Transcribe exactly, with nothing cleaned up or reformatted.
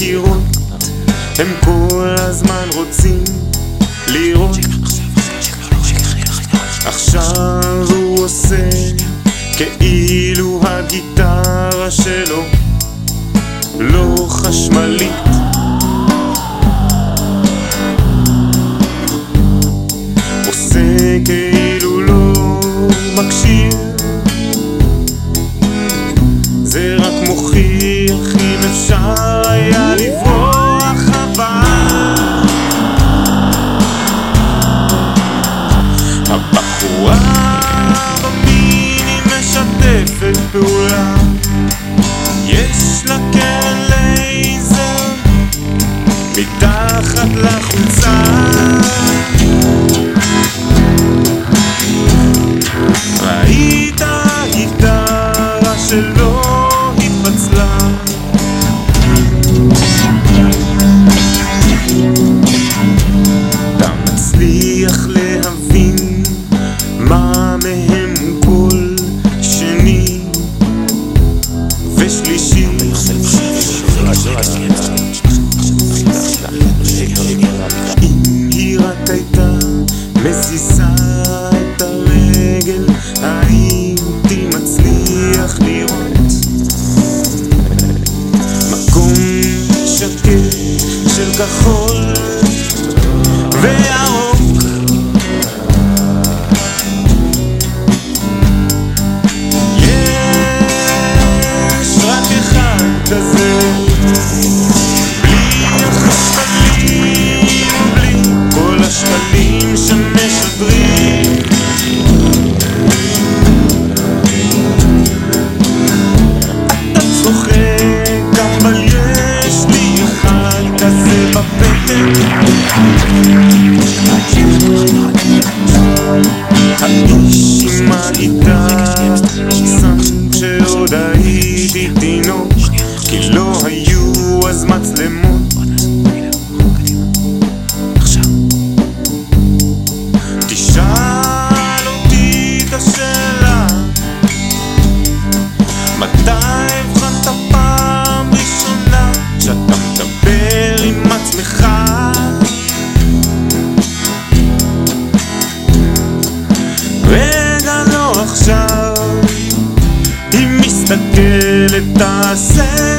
מכירות, הם כל הזמן רוצים לראות. עכשיו הוא עושה כאילו הגיטרה שלו לא חשמלית, עושה כאילו לא מקשיב. זה רק מוכיח אם אפשר היה לברוח, אבל הבחורה במיני משתפת פעולה, יש לה קרן לייזר מתחת לחולצה. ראית הגיטרה שלו התפצלה, אתה מצליח להבין מה מהם קול שני ושלישי. אם היא רק הייתה מזיזה את הרגל, הייתי מצליח לראות מקום שקט של כחול וירוק. יש רק אחד כזה, בלי החשמלים, בלי כל השקלים שמשדרים. אתה צוחק אבל יש לי אחד כזה בפתק. האיש עם הגיטרה שם כשעוד הייתי תינוק, כי לא היו אז מצלמות. תשאל אותי את השאלה, מתי הבחנת פעם ראשונה שאתה מדבר עם עצמך? רגע לא עכשיו, היא מסתכלת תעשה